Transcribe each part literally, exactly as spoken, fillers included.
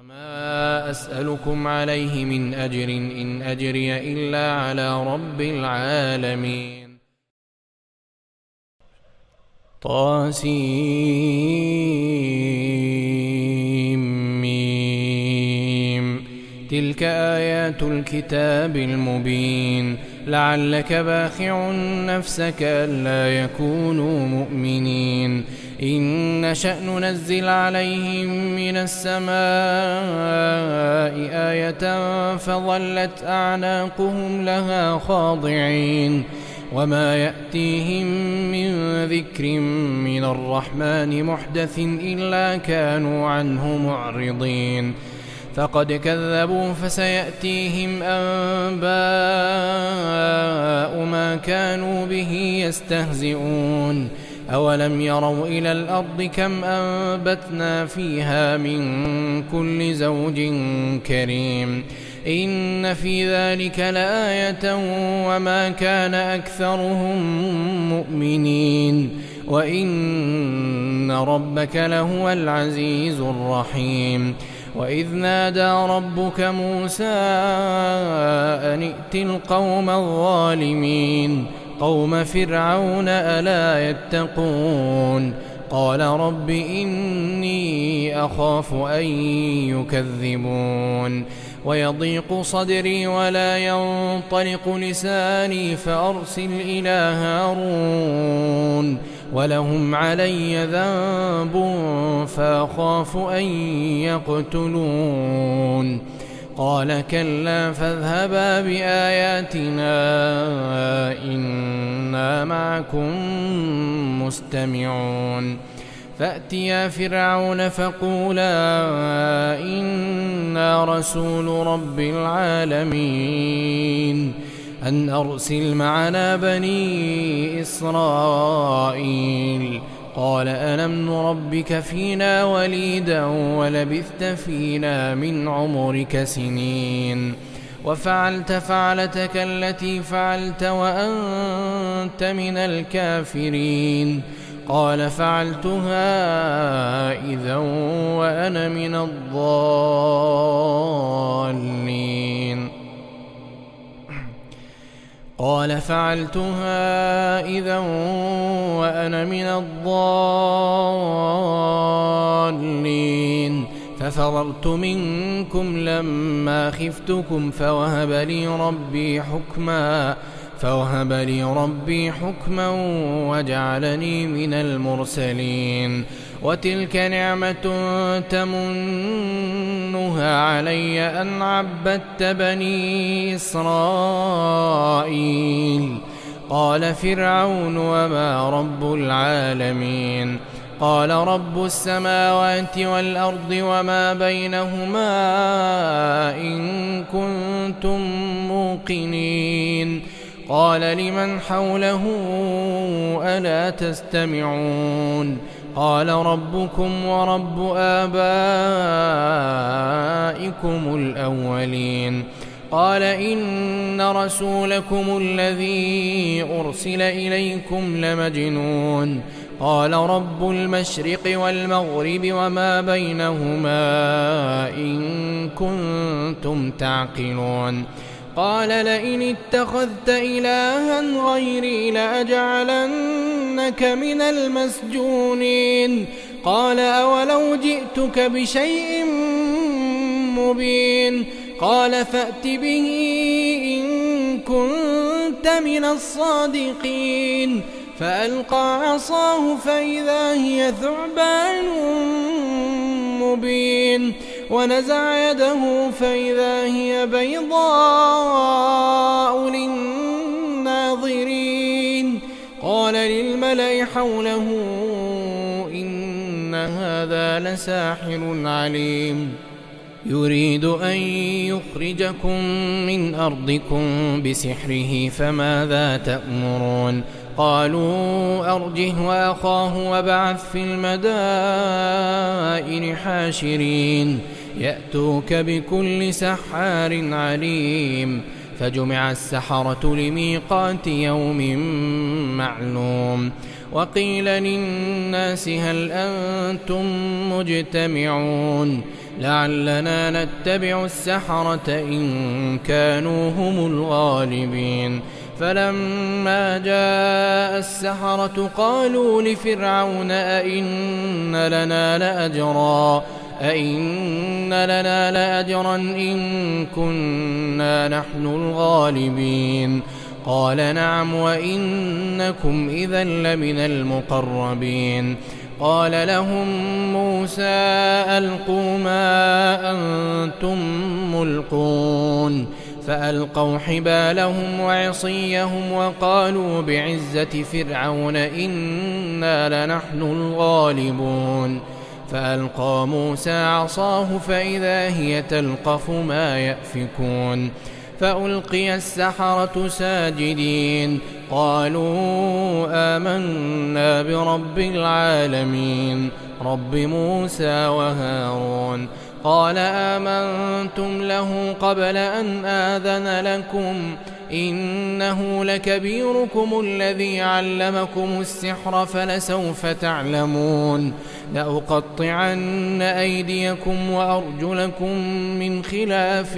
وما أسألكم عليه من أجر إن أجري إلا على رب العالمين. طاسيم. تلك آيات الكتاب المبين. لعلك باخع نفسك ألا يكونوا مؤمنين. إن نشأ ننزل عليهم من السماء آية فظلت أعناقهم لها خاضعين وما يأتيهم من ذكر من الرحمن محدث إلا كانوا عنه معرضين. فقد كذبوا فسيأتيهم أنباء ما كانوا به يستهزئون. أولم يروا إلى الأرض كم أنبتنا فيها من كل زوج كريم إن في ذلك لآية وما كان أكثرهم مؤمنين وإن ربك لهو العزيز الرحيم. وإذ نادى ربك موسى أن ائت القوم الظالمين قوم فرعون ألا يتقون. قال رب إني أخاف أن يكذبون ويضيق صدري ولا ينطلق لساني فأرسل إلى هارون ولهم علي ذنب فأخاف أن يقتلون. قال كلا فاذهبا بآياتنا إنا معكم مستمعون. فأتيا فرعون فقولا إنا رسول رب العالمين أن أرسل معنا بني إسرائيل. قال ألم نربك فينا وليدا ولبثت فينا من عمرك سنين وفعلت فعلتك التي فعلت وأنت من الكافرين. قال فعلتها إذا وأنا من الضالين. قال فعلتها إذا وأنا من الضالين ففررت منكم لما خفتكم فوهب لي ربي حكما فوهب لي ربي حكما وجعلني من المرسلين. وتلك نعمة تمنها علي أن عبدت بني إسرائيل. قال فرعون وما رب العالمين. قال رب السماوات والأرض وما بينهما إن كنتم موقنين. قال لمن حوله ألا تستمعون. قال ربكم ورب آبائكم الأولين. قال إن رسولكم الذي أرسل إليكم لمجنون. قال رب المشرق والمغرب وما بينهما إن كنتم تعقلون. قال لئن اتخذت إلها غيري لأجعلنك من المسجونين. قال أولو جئتك بشيء مبين. قال فأت به إن كنت من الصادقين. فألقى عصاه فإذا هي ثعبان مبين ونزع يده فإذا هي بيضاء للناظرين. قال للملأ حوله إن هذا لساحر عليم يريد أن يخرجكم من أرضكم بسحره فماذا تأمرون. قالوا أرجه وأخاه وابعث في المدائن حاشرين يأتوك بكل سحار عليم. فجمع السحرة لميقات يوم معلوم. وقيل للناس هل أنتم مجتمعون. لعلنا نتبع السحرة إن كانوا هم الغالبين. فلما جاء السحرة قالوا لفرعون أئن لنا لأجرا أئن لنا لأجرا إن كنا نحن الغالبين. قال نعم وإنكم إذا لمن المقربين. قال لهم موسى ألقوا ما أنتم ملقون. فألقوا حبالهم وعصيهم وقالوا بعزة فرعون إنا لنحن الغالبون. فألقى موسى عصاه فإذا هي تلقف ما يأفكون. فألقي السحرة ساجدين قالوا آمنا برب العالمين رب موسى وهارون. قال آمنتم له قبل أن آذن لكم إنه لكبيركم الذي علمكم السحر فلسوف تعلمون لأقطعن أيديكم وأرجلكم من خلاف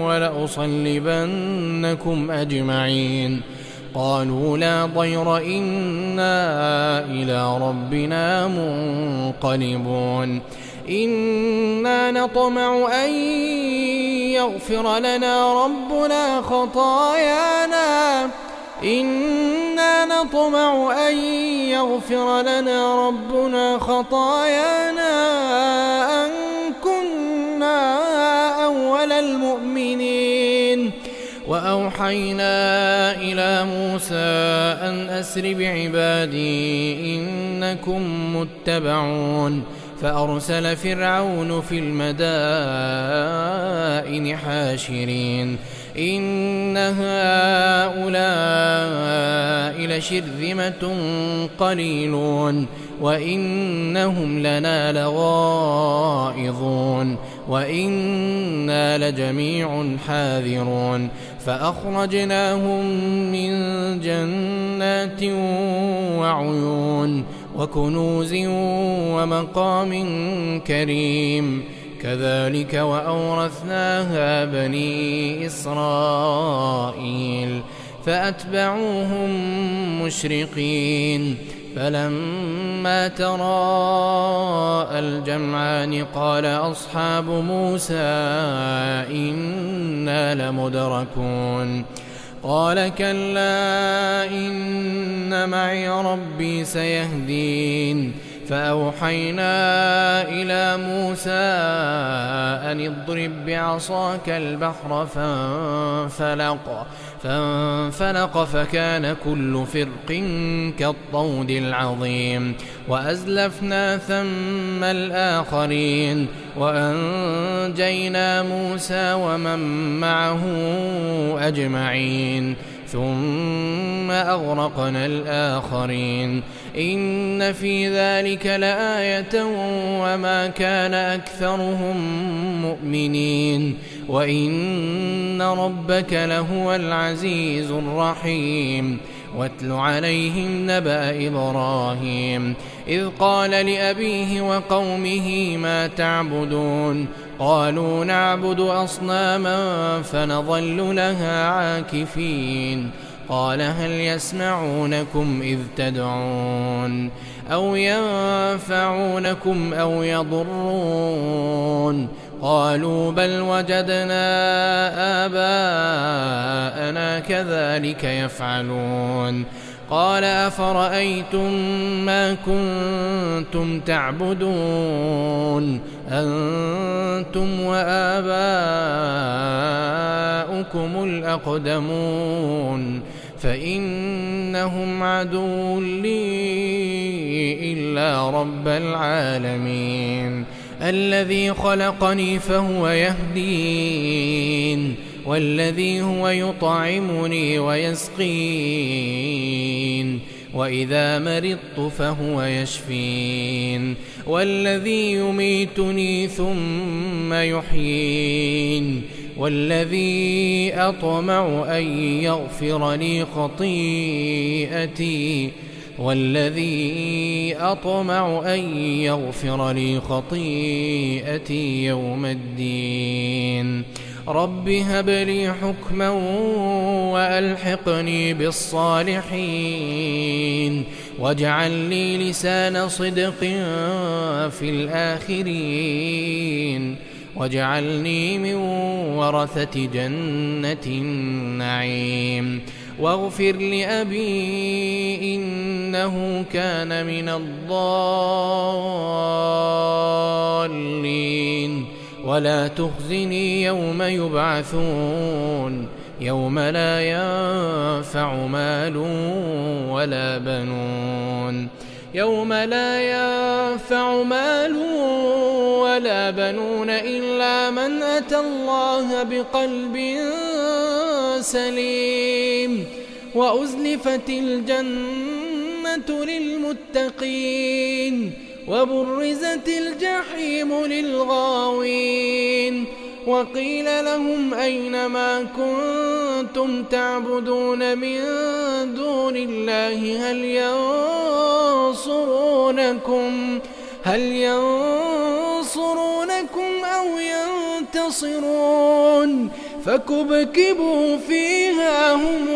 ولأصلبنكم أجمعين. قالوا لا ضير إنا إلى ربنا منقلبون. إنا نطمع أن يغفر لنا ربنا خطايانا إنا نطمع أن يغفر لنا ربنا خطايانا أن كنا أول المؤمنين. وأوحينا إلى موسى أن أسر بعبادي إنكم متبعون. فأرسل فرعون في المدائن حاشرين إن هؤلاء لشرذمة قليلون وإنهم لنا لغائظون وإنا لجميع حاذرون. فأخرجناهم من جنات وعيون وكنوز ومقام كريم. كذلك وأورثناها بني إسرائيل فأتبعوهم مشرقين. فلما تراءى الجمعان قال أصحاب موسى إنا لمدركون. قال كلا إن معي ربي سيهدين. فأوحينا إلى موسى أن اضرب بعصاك البحر فانفلق فانفلق فكان كل فرق كالطود العظيم. وأزلفنا ثم الآخرين وأنجينا موسى ومن معه أجمعين ثم أغرقنا الآخرين. إن في ذلك لآية وما كان أكثرهم مؤمنين وإن ربك لهو العزيز الرحيم. واتل عليهم نبأ إبراهيم إذ قال لأبيه وقومه ما تعبدون. قالوا نعبد أصناما فنظل لها عاكفين. قال هل يسمعونكم إذ تدعون أو ينفعونكم أو يضرون. قالوا بل وجدنا آباءنا كذلك يفعلون. قال أفرأيتم ما كنتم تعبدون أنتم وآباؤكم الأقدمون فإنهم عدو لي إلا رب العالمين الذي خلقني فهو يهدين والذي هو يطعمني ويسقين وإذا مرضت فهو يشفين والذي يميتني ثم يحيين والذي أطمع أن يغفر لي خطيئتي والذي أطمع أن يغفر لي خطيئتي يوم الدين رب هب لي حكما وألحقني بالصالحين واجعل لي لسان صدق في الآخرين واجعلني من ورثة جنة النعيم واغفر لأبي إنه كان من الضالين ولا تخزني يوم يبعثون يوم لا ينفع مال ولا بنون يوم لا ينفع مال ولا بنون إلا من أتى الله بقلب سليم وأزلفت الجنة للمتقين وبرزت الجحيم للغاوين وقيل لهم أين ما كنتم تعبدون من دون الله هل ينصرونكم هل ينصرونكم أو ينتصرون فكبكبوا فيها هم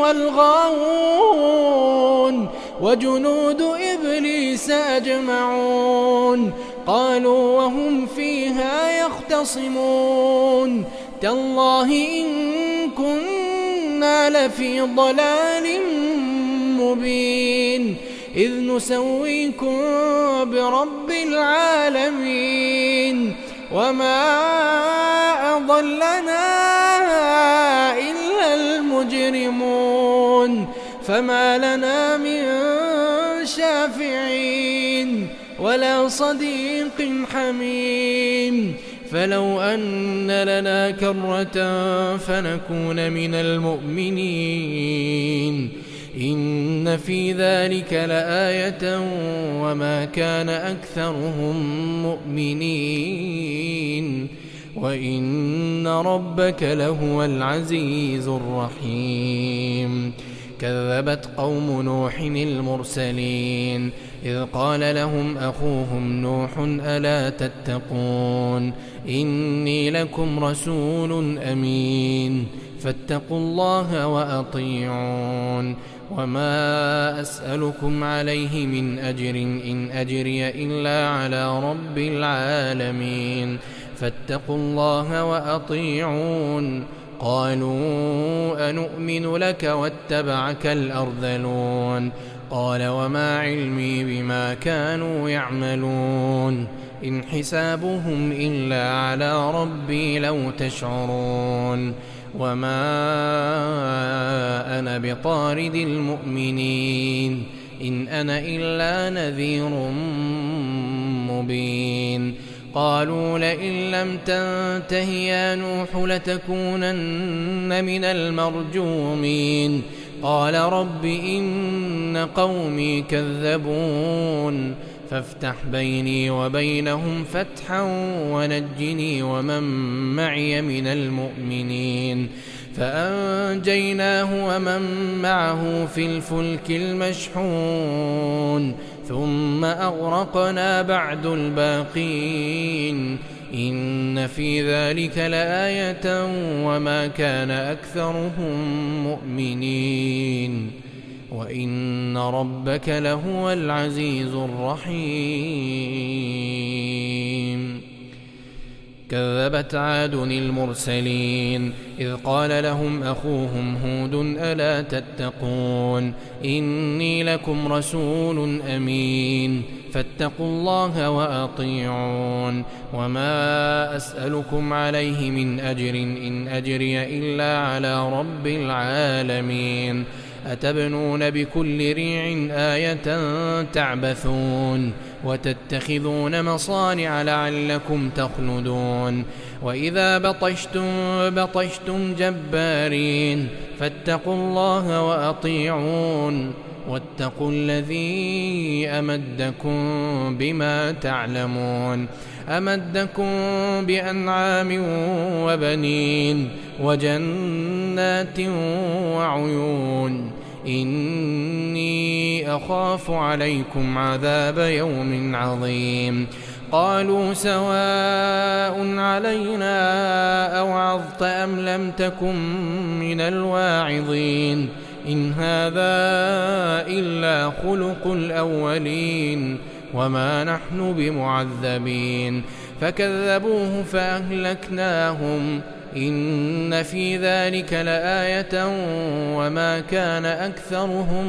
والغاوون وجنود إبليس أجمعون قالوا وهم فيها يختصمون تالله إن كنا لفي ضلال مبين إذ نسويكم برب العالمين وما أضلنا إلا المجرمون فما لنا من شافعين ولا صديق حميم فلو أن لنا كرة فنكون من المؤمنين إن في ذلك لآية وما كان أكثرهم مؤمنين وإن ربك لهو العزيز الرحيم كذبت قوم نوح المرسلين إذ قال لهم أخوهم نوح ألا تتقون إني لكم رسول أمين فاتقوا الله وأطيعون وما أسألكم عليه من أجر إن أجري إلا على رب العالمين فاتقوا الله وأطيعون قالوا أنؤمن لك واتبعك الأرذلون قال وما علمي بما كانوا يعملون إن حسابهم إلا على ربي لو تشعرون وما أنا بطارد المؤمنين إن أنا إلا نذير مبين قالوا لئن لم تنته يا نوح لتكونن من المرجومين قال رب إن قومي كذبون فافتح بيني وبينهم فتحا ونجني ومن معي من المؤمنين فأنجيناه ومن معه في الفلك المشحون ثم أغرقنا بعد الباقين إن في ذلك لآية وما كان أكثرهم مؤمنين وإن ربك لهو العزيز الرحيم كذبت عاد المرسلين إذ قال لهم أخوهم هود ألا تتقون إني لكم رسول أمين فاتقوا الله وأطيعون وما أسألكم عليه من أجر إن أجري إلا على رب العالمين أتبنون بكل ريع آية تعبثون وتتخذون مصانع لعلكم تخلدون وإذا بطشتم بطشتم جبارين فاتقوا الله وأطيعون واتقوا الذي أمدكم بما تعلمون أمدكم بأنعام وبنين وجنات وعيون إني أخاف عليكم عذاب يوم عظيم. قالوا سواء علينا أوعظت أم لم تكن من الواعظين إن هذا إلا خلق الأولين وما نحن بمعذبين. فكذبوه فأهلكناهم إن في ذلك لآية وما كان أكثرهم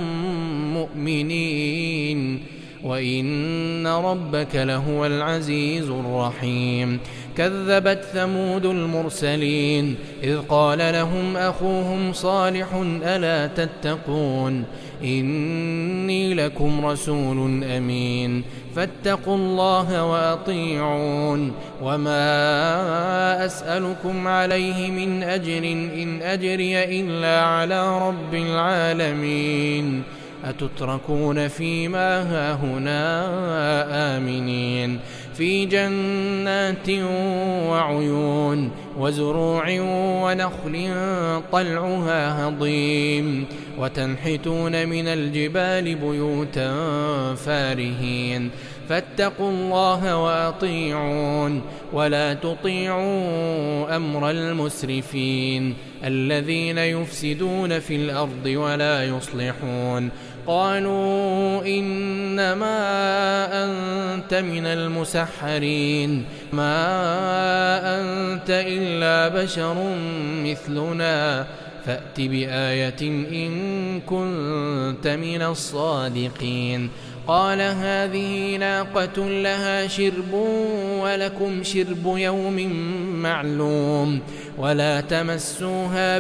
مؤمنين وإن ربك لهو العزيز الرحيم. كذبت ثمود المرسلين إذ قال لهم أخوهم صالح ألا تتقون إني لكم رسول أمين فاتقوا الله وأطيعون وما أسألكم عليه من أجر إن أجري إلا على رب العالمين. أتتركون فيما هاهنا آمنين في جنات وعيون وزروع ونخل طلعها هضيم وتنحتون من الجبال بيوتا فارهين. فاتقوا الله وأطيعون ولا تطيعوا أمر المسرفين الذين يفسدون في الأرض ولا يصلحون. قالوا إنما أنت من المسحرين ما أنت إلا بشر مثلنا فأت بآية إن كنت من الصادقين. قال هذه ناقة لها شرب ولكم شرب يوم معلوم ولا تمسوها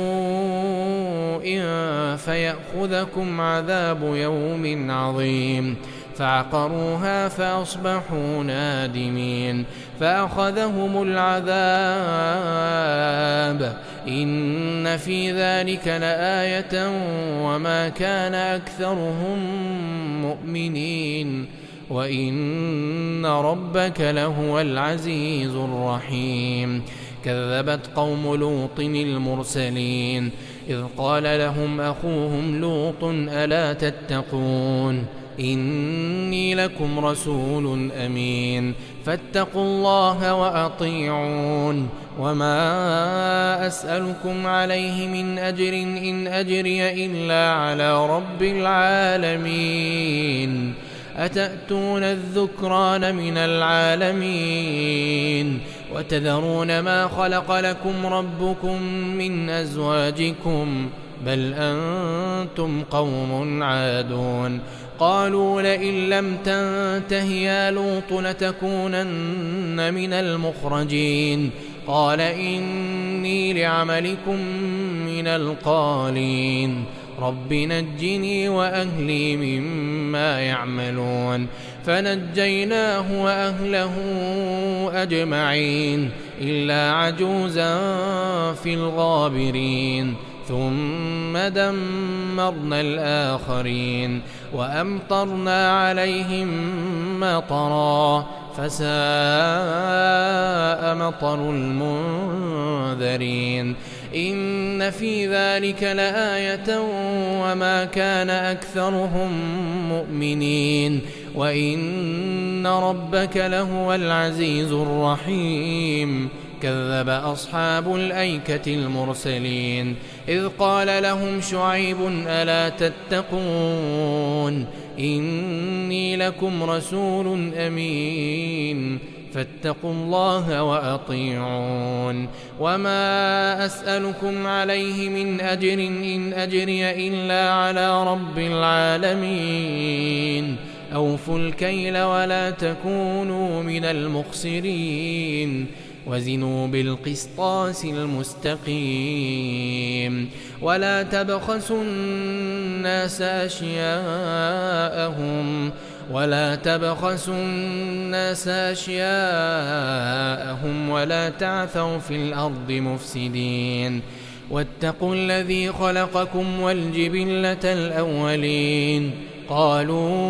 بسوء فيأخذكم عذاب يوم عظيم. فعقروها فأصبحوا نادمين فأخذهم العذاب إن في ذلك لآية وما كان أكثرهم مؤمنين وإن ربك لهو العزيز الرحيم. كذبت قوم لوط المرسلين إذ قال لهم أخوهم لوط ألا تتقون إني لكم رسول أمين فاتقوا الله وأطيعون وما أسألكم عليه من أجر إن أجري إلا على رب العالمين. أتأتون الذكران من العالمين وتذرون ما خلق لكم ربكم من أزواجكم بل أنتم قوم عادون. قالوا لئن لم تنته يا لوط لتكونن من المخرجين. قال إني لعملكم من القالين رب نجني وأهلي مما يعملون. فنجيناه وأهله أجمعين إلا عجوزا في الغابرين ثم دمرنا الآخرين وأمطرنا عليهم مطرا فساء مطر المنذرين. إن في ذلك لآية وما كان أكثرهم مؤمنين وإن ربك لهو العزيز الرحيم. كذب أصحاب الأيكة المرسلين إذ قال لهم شعيب ألا تتقون إني لكم رسول أمين فاتقوا الله وأطيعون وما أسألكم عليه من أجر إن أجري إلا على رب العالمين. أوفوا الكيل ولا تكونوا من المخسرين وزنوا بالقسطاس المستقيم ولا تبخسوا الناس أشياءهم ولا تبخسوا الناس أشياءهم ولا تعثوا في الأرض مفسدين. واتقوا الذي خلقكم والجبلة الأولين.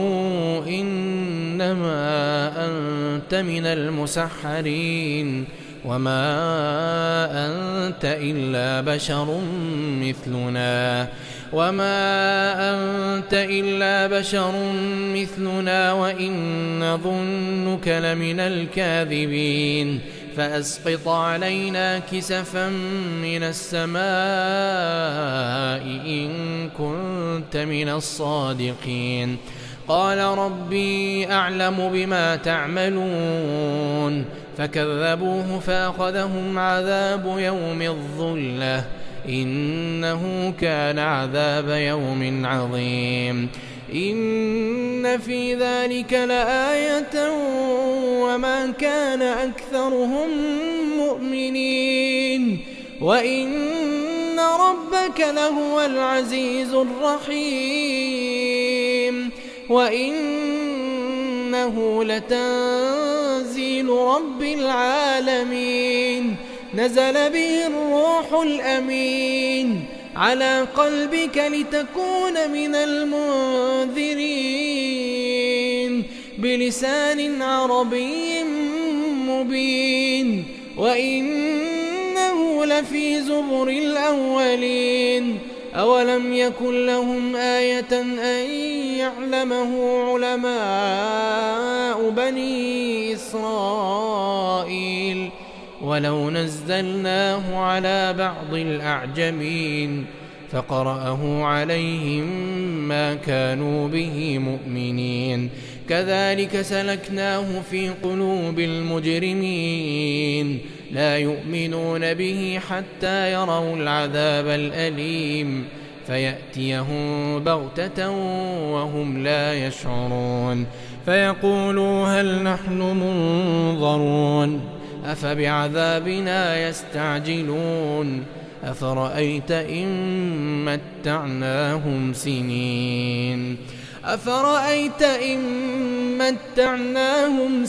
قالوا إنما أنت من المسحرين وما أنت إلا بشر مثلنا وما أنت إلا بشر مثلنا وإن نظنك لمن الكاذبين فأسقط علينا كسفا من السماء إن كنت من الصادقين قال ربي أعلم بما تعملون فكذبوه فأخذهم عذاب يوم الظلة إنه كان عذاب يوم عظيم إن في ذلك لآية وما كان أكثرهم مؤمنين وإن ربك لهو العزيز الرحيم وإنه لتنزيل رب العالمين نزل به الروح الأمين على قلبك لتكون من المنذرين بلسان عربي مبين وإنه لفي زبر الأولين أولم يكن لهم آية أن يعلمه علماء بني إسرائيل ولو نزلناه على بعض الأعجمين فقرأه عليهم ما كانوا به مؤمنين كذلك سلكناه في قلوب المجرمين لا يؤمنون به حتى يروا العذاب الأليم فيأتيهم بغتة وهم لا يشعرون فيقولوا هل نحن منظرون أفبعذابنا يستعجلون أفرأيت إن متعناهم سنين أفرأيت إن متعناهم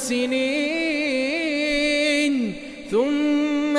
سنين ثم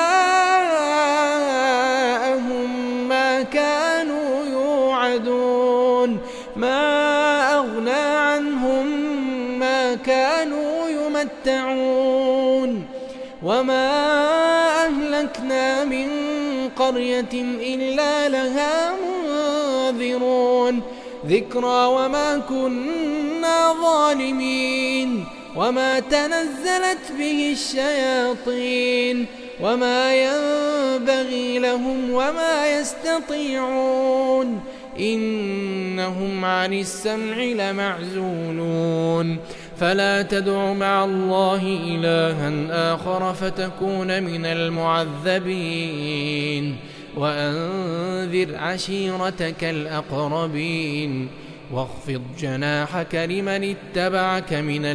جاءهم ما كانوا يوعدون ما أغنى عنهم ما كانوا يمتعون وما أهلكنا من قرية إلا لها منذرون ذكرى وما كنا ظالمين وما تنزلت به الشياطين وما ينبغي لهم وما يستطيعون إنهم عن السمع لمعزولون فلا تدع مع الله إلها آخر فتكون من المعذبين وأنذر عشيرتك الأقربين واخفض جناحك لمن اتبعك من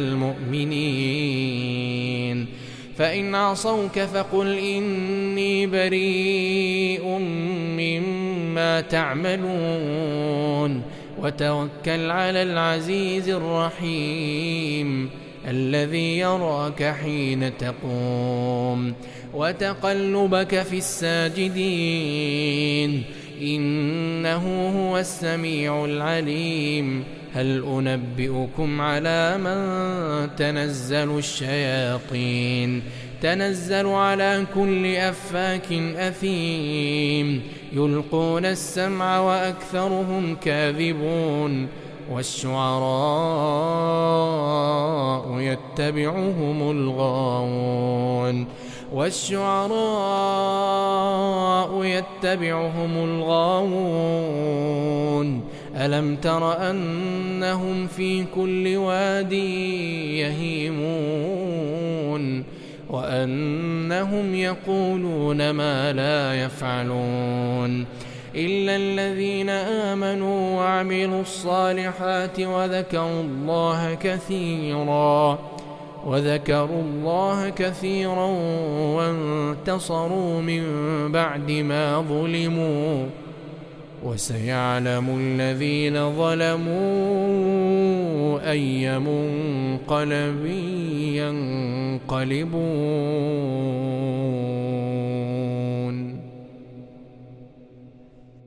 المؤمنين فإن عصوك فقل إني بريء مما تعملون وتوكل على العزيز الرحيم الذي يراك حين تقوم وتقلبك في الساجدين إنه هو السميع العليم هل أنبئكم على من تنزل الشياطين تنزل على كل أفاك أثيم يلقون السمع وأكثرهم كاذبون والشعراء يتبعهم الغاوون والشعراء يتبعهم الغاوون ألم تر أنهم في كل واد يهيمون وأنهم يقولون ما لا يفعلون إلا الذين آمنوا وعملوا الصالحات وذكروا الله كثيرا وذكروا الله كثيرا وانتصروا من بعد ما ظلموا وسيعلم الذين ظلموا أي منقلب ينقلبون.